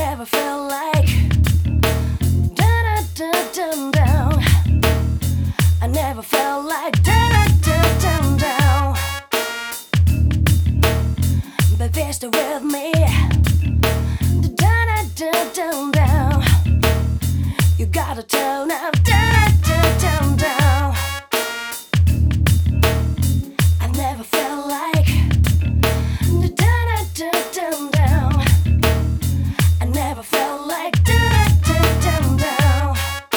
never felt like da da da dum down. I never felt like da da da dum down. Baby, stay with me. Da da da dum down. You gotta turn up da da da dum down. I never felt like da da da dum down. I never felt like da da da dum down.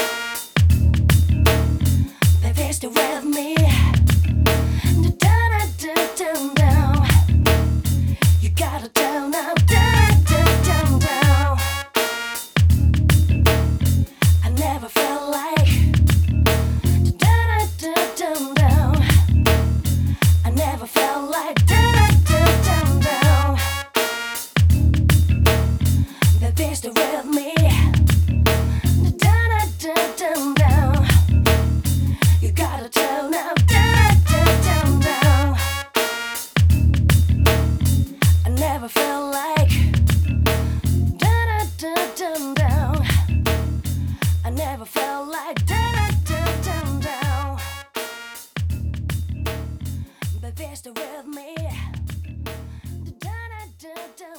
Baby, stay with me. Da da da dum down. You gotta turn up da da dum down. I never felt like da da da dum down. I never felt like da da da dum down. Baby, stay with me. Da da da dum down. You gotta turn up da da dum down. I never felt like da da da dum down. I never felt like da da da dum down. Baby, stay with me. Da da da dum.